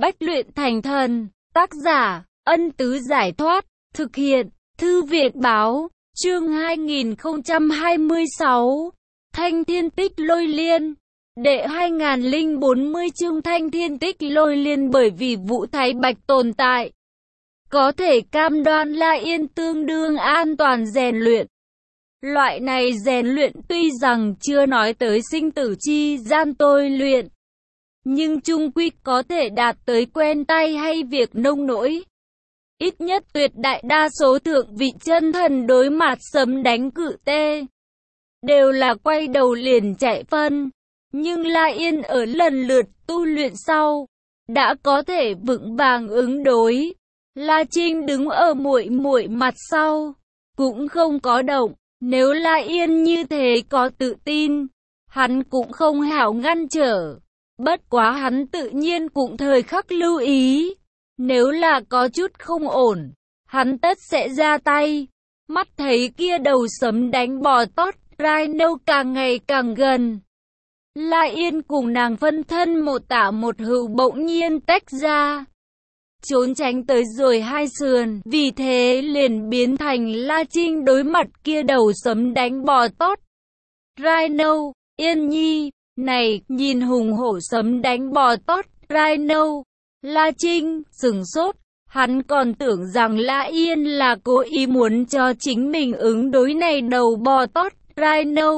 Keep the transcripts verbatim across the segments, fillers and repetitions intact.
Bách luyện thành thần. Tác giả, Ân Tứ Giải Thoát. Thực hiện, Thư viện Báo. Chương hai nghìn không trăm hai mươi sáu. Thanh Thiên Tích Lôi Liên. Đệ hai nghìn không trăm bốn mươi chương Thanh Thiên Tích Lôi Liên. Bởi vì Vũ Thái Bạch tồn tại, có thể cam đoan La Yên tương đương an toàn rèn luyện. Loại này rèn luyện tuy rằng chưa nói tới sinh tử chi gian tôi luyện, nhưng chung quy có thể đạt tới quen tay hay việc nông nỗi. Ít nhất tuyệt đại đa số thượng vị chân thần đối mặt sấm đánh cự tê đều là quay đầu liền chạy phân. Nhưng La Yên ở lần lượt tu luyện sau đã có thể vững vàng ứng đối. La Trinh đứng ở muội muội mặt sau, cũng không có động. Nếu La Yên như thế có tự tin, hắn cũng không hảo ngăn trở. Bất quá hắn tự nhiên cũng thời khắc lưu ý, nếu là có chút không ổn, hắn tất sẽ ra tay. Mắt thấy kia đầu sấm đánh bò tót Rhino càng ngày càng gần, La Yên cùng nàng phân thân một tả một hữu bỗng nhiên tách ra, trốn tránh tới rồi hai sườn. Vì thế liền biến thành La Trinh đối mặt kia đầu sấm đánh bò tót Rhino. Yên Nhi này nhìn hùng hổ sấm đánh bò tót Rhino, La Trinh sửng sốt. Hắn còn tưởng rằng La Yên là cố ý muốn cho chính mình ứng đối này đầu bò tót Rhino.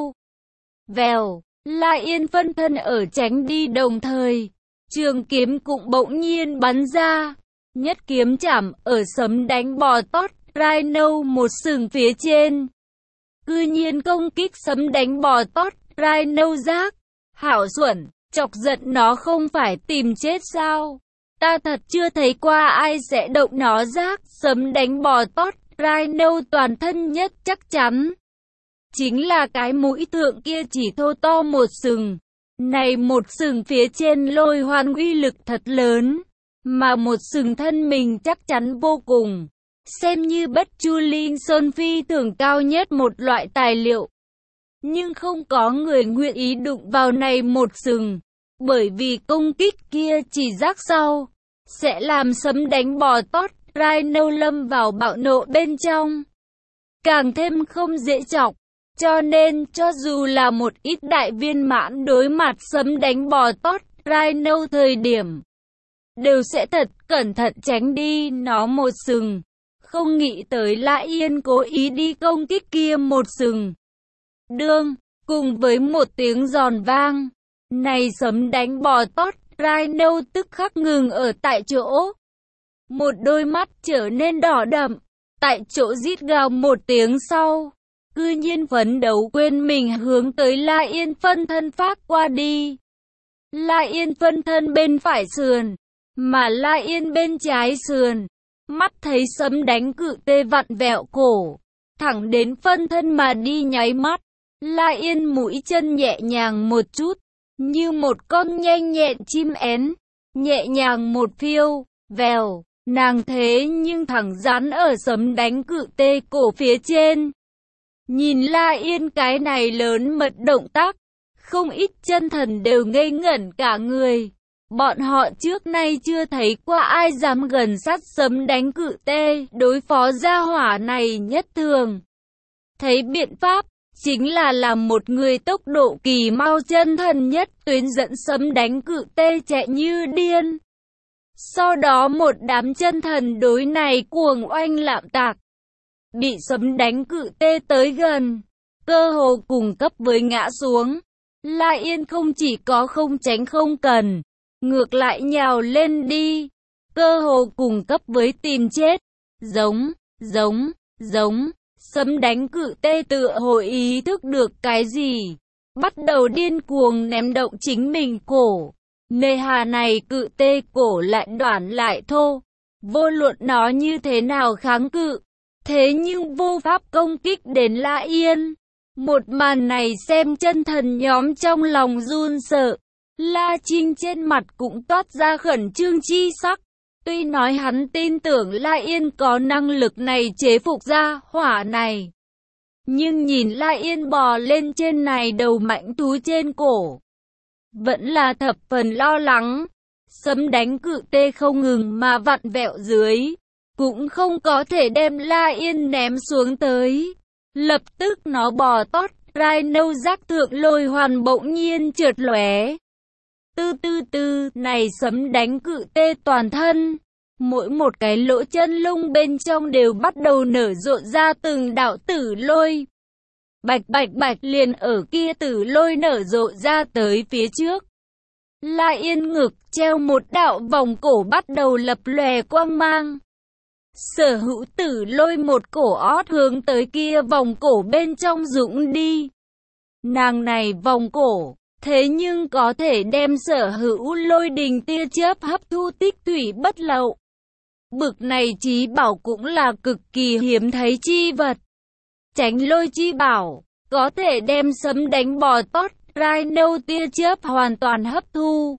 Vèo, La Yên phân thân ở tránh đi đồng thời, trường kiếm cũng bỗng nhiên bắn ra, nhất kiếm chạm ở sấm đánh bò tót Rhino một sừng phía trên. Cư nhiên công kích sấm đánh bò tót Rhino giác. Hảo xuẩn, chọc giận nó không phải tìm chết sao? Ta thật chưa thấy qua ai sẽ động nó giác. Sấm đánh bò tót Rhino toàn thân nhất chắc chắn chính là cái mũi thượng kia chỉ thô to một sừng. Này một sừng phía trên lôi hoan uy lực thật lớn, mà một sừng thân mình chắc chắn vô cùng, xem như Bất Chu Linh Sơn phi thường cao nhất một loại tài liệu. Nhưng không có người nguyện ý đụng vào này một sừng, bởi vì công kích kia chỉ rác sau sẽ làm sấm đánh bò tót Rhino lâm vào bạo nộ bên trong, càng thêm không dễ chọc. Cho nên cho dù là một ít đại viên mãn đối mặt sấm đánh bò tót Rhino thời điểm, đều sẽ thật cẩn thận tránh đi nó một sừng. Không nghĩ tới La Yên cố ý đi công kích kia một sừng. Đương, cùng với một tiếng giòn vang, này sấm đánh bò tót Rhino tức khắc ngừng ở tại chỗ. Một đôi mắt trở nên đỏ đậm, tại chỗ rít gào một tiếng sau, cư nhiên phấn đấu quên mình hướng tới La Yên phân thân phát qua đi. La Yên phân thân bên phải sườn, mà La Yên bên trái sườn, mắt thấy sấm đánh cự tê vặn vẹo cổ, thẳng đến phân thân mà đi nháy mắt. La Yên mũi chân nhẹ nhàng một chút, như một con nhanh nhẹn chim én, nhẹ nhàng một phiêu, vèo, nàng thế nhưng thẳng dán ở sấm đánh cự tê cổ phía trên. Nhìn La Yên cái này lớn mật động tác, không ít chân thần đều ngây ngẩn cả người. Bọn họ trước nay chưa thấy qua ai dám gần sát sấm đánh cự tê, đối phó gia hỏa này nhất thường thấy biện pháp chính là làm một người tốc độ kỳ mau chân thần nhất tuyến dẫn sấm đánh cự tê chạy như điên. Sau đó một đám chân thần đối này cuồng oanh lạm tạc, bị sấm đánh cự tê tới gần, cơ hồ cùng cấp với ngã xuống. La Yên không chỉ có không tránh không cần, ngược lại nhào lên đi, cơ hồ cùng cấp với tìm chết. Giống, giống, giống, sấm đánh cự tê tựa hồ ý thức được cái gì, bắt đầu điên cuồng ném động chính mình cổ. Nề hà này cự tê cổ lại đoạn lại thô, vô luận nó như thế nào kháng cự, thế nhưng vô pháp công kích đến La Yên. Một màn này xem chân thần nhóm trong lòng run sợ. La Trinh trên mặt cũng toát ra khẩn trương chi sắc. Tuy nói hắn tin tưởng La Yên có năng lực này chế phục ra hỏa này, nhưng nhìn La Yên bò lên trên này đầu mãnh thú trên cổ, vẫn là thập phần lo lắng. Sấm đánh cự tê không ngừng mà vặn vẹo dưới, cũng không có thể đem La Yên ném xuống tới. Lập tức nó bò tót, rai nâu giác thượng lôi hoàn bỗng nhiên trượt lóe. Tư tư tư, này sấm đánh cự tê toàn thân. Mỗi một cái lỗ chân lông bên trong đều bắt đầu nở rộ ra từng đạo tử lôi. Bạch bạch bạch, liền ở kia tử lôi nở rộ ra tới phía trước. La Yên ngực treo một đạo vòng cổ bắt đầu lập lòe quang mang. Sở hữu tử lôi một cổ ót hướng tới kia vòng cổ bên trong dũng đi. Nàng này vòng cổ, thế nhưng có thể đem sở hữu lôi đình tia chớp hấp thu tích thủy bất lậu. Bực này chí bảo cũng là cực kỳ hiếm thấy chi vật. Tránh lôi chi bảo, có thể đem sấm đánh bò tót, rai nâu tia chớp hoàn toàn hấp thu.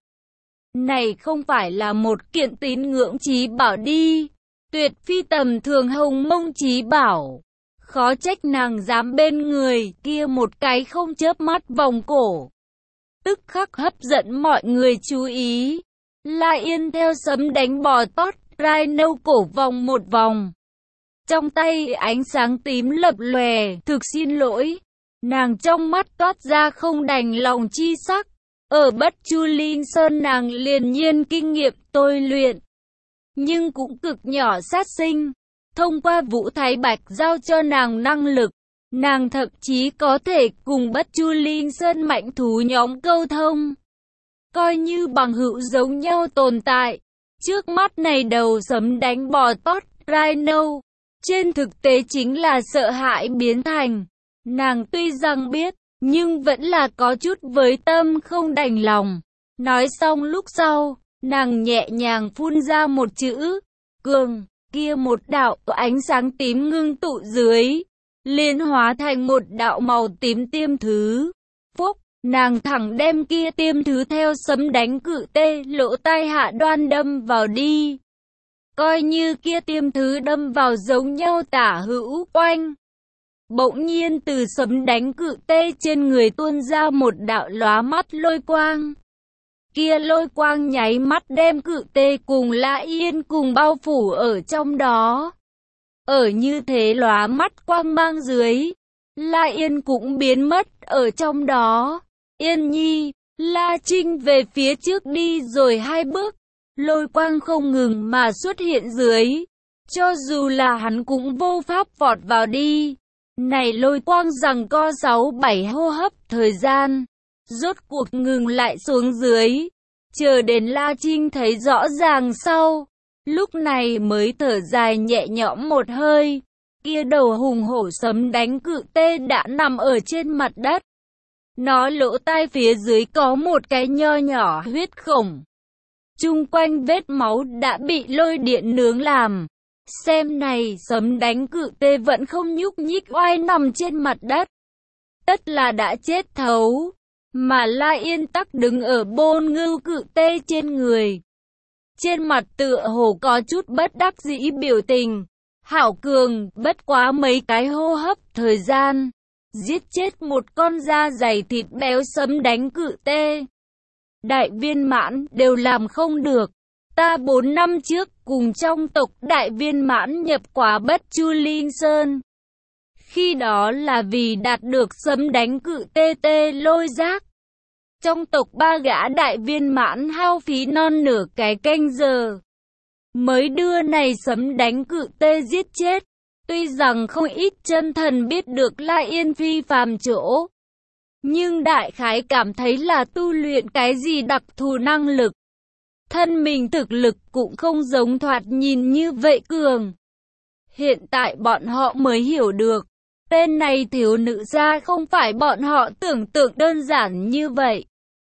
Này không phải là một kiện tín ngưỡng chí bảo đi. Tuyệt phi tầm thường hồng mông chí bảo. Khó trách nàng dám bên người kia một cái không chớp mắt vòng cổ. Tức khắc hấp dẫn mọi người chú ý. La Yên theo sấm đánh bò tót, rai nâu cổ vòng một vòng. Trong tay ánh sáng tím lập lòe, thực xin lỗi. Nàng trong mắt toát ra không đành lòng chi sắc. Ở Bất Chu Linh Sơn nàng liền nhiên kinh nghiệm tôi luyện. Nhưng cũng cực nhỏ sát sinh. Thông qua Vũ Thái Bạch giao cho nàng năng lực, nàng thậm chí có thể cùng Bất Chu Linh Sơn mạnh thú nhóm câu thông. Coi như bằng hữu giống nhau tồn tại. Trước mắt này đầu sấm đánh bò tót, rai nâu. Trên thực tế chính là sợ hãi biến thành. Nàng tuy rằng biết, nhưng vẫn là có chút với tâm không đành lòng. Nói xong lúc sau, nàng nhẹ nhàng phun ra một chữ, cường. Kia một đạo ánh sáng tím ngưng tụ dưới, liên hóa thành một đạo màu tím tiêm thứ. Phúc, nàng thẳng đem kia tiêm thứ theo sấm đánh cự tê lỗ tai hạ đoan đâm vào đi. Coi như kia tiêm thứ đâm vào giống nhau tả hữu oanh. Bỗng nhiên từ sấm đánh cự tê trên người tuôn ra một đạo lóa mắt lôi quang. Kia lôi quang nháy mắt đem cự tê cùng La Yên cùng bao phủ ở trong đó. Ở như thế lóa mắt quang mang dưới, La Yên cũng biến mất ở trong đó. Yên Nhi, La Trinh về phía trước đi rồi hai bước, lôi quang không ngừng mà xuất hiện dưới. Cho dù là hắn cũng vô pháp vọt vào đi. Này lôi quang rằng co sáu bảy hô hấp thời gian. Rốt cuộc ngừng lại xuống dưới, chờ đến La Trinh thấy rõ ràng sau, lúc này mới thở dài nhẹ nhõm một hơi. Kia đầu hùng hổ sấm đánh cự tê đã nằm ở trên mặt đất. Nó lỗ tai phía dưới có một cái nho nhỏ huyết khổng. Chung quanh vết máu đã bị lôi điện nướng làm. Xem này, sấm đánh cự tê vẫn không nhúc nhích oai nằm trên mặt đất. Tất là đã chết thấu. Mà La Yên tắc đứng ở bôn ngưu cự tê trên người. Trên mặt tựa hồ có chút bất đắc dĩ biểu tình. Hảo cường, bất quá mấy cái hô hấp thời gian. Giết chết một con da dày thịt béo sấm đánh cự tê. Đại viên mãn đều làm không được. Ta bốn năm trước cùng trong tộc đại viên mãn nhập quả Bất Chu Linh Sơn. Khi đó là vì đạt được sấm đánh cự tê tê lôi giác. Trong tộc ba gã đại viên mãn hao phí non nửa cái canh giờ. Mới đưa này sấm đánh cự tê giết chết. Tuy rằng không ít chân thần biết được La Yên phi phàm chỗ. Nhưng đại khái cảm thấy là tu luyện cái gì đặc thù năng lực. Thân mình thực lực cũng không giống thoạt nhìn như vậy cường. Hiện tại bọn họ mới hiểu được. Tên này thiếu nữ ra không phải bọn họ tưởng tượng đơn giản như vậy.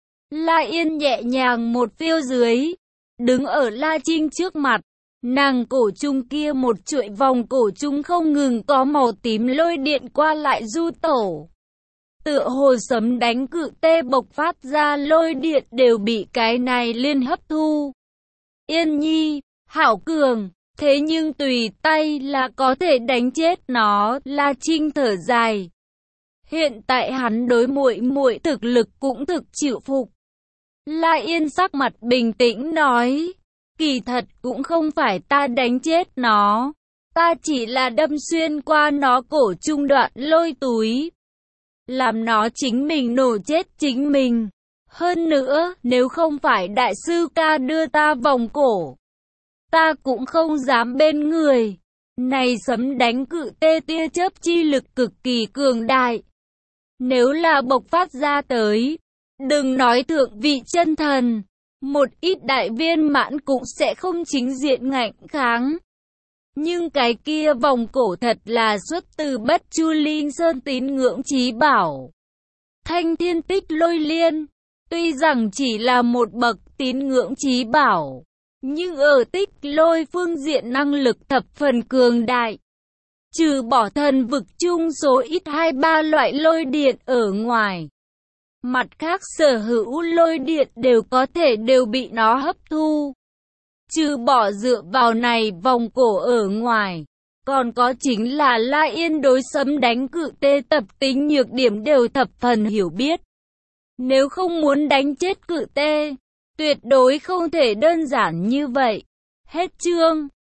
La Yên nhẹ nhàng một phiêu dưới. Đứng ở La Trinh trước mặt. Nàng cổ trung kia một chuỗi vòng cổ trung không ngừng có màu tím lôi điện qua lại du tổ. Tựa hồ sấm đánh cự tê bộc phát ra lôi điện đều bị cái này liên hấp thu. Yên Nhi, hảo cường, thế nhưng tùy tay là có thể đánh chết nó. La Trinh thở dài. Hiện tại hắn đối muội muội thực lực cũng thực chịu phục. La Yên sắc mặt bình tĩnh nói, kỳ thật cũng không phải ta đánh chết nó, ta chỉ là đâm xuyên qua nó cổ trung đoạn lôi túi, làm nó chính mình nổ chết chính mình. Hơn nữa, nếu không phải đại sư ca đưa ta vòng cổ, ta cũng không dám bên người. Này sấm đánh cự tê tia chớp chi lực cực kỳ cường đại. Nếu là bộc phát ra tới, đừng nói thượng vị chân thần, một ít đại viên mãn cũng sẽ không chính diện ngạnh kháng. Nhưng cái kia vòng cổ thật là xuất từ Bất Chu Linh Sơn tín ngưỡng chí bảo. Thanh Thiên Tích Lôi Liên, tuy rằng chỉ là một bậc tín ngưỡng chí bảo, nhưng ở tích lôi phương diện năng lực thập phần cường đại. Trừ bỏ thần vực chung số ít hai ba loại lôi điện ở ngoài, mặt khác sở hữu lôi điện đều có thể đều bị nó hấp thu. Trừ bỏ dựa vào này vòng cổ ở ngoài, còn có chính là La Yên đối sấm đánh cự tê tập tính nhược điểm đều thập phần hiểu biết. Nếu không muốn đánh chết cự tê, tuyệt đối không thể đơn giản như vậy. Hết chương.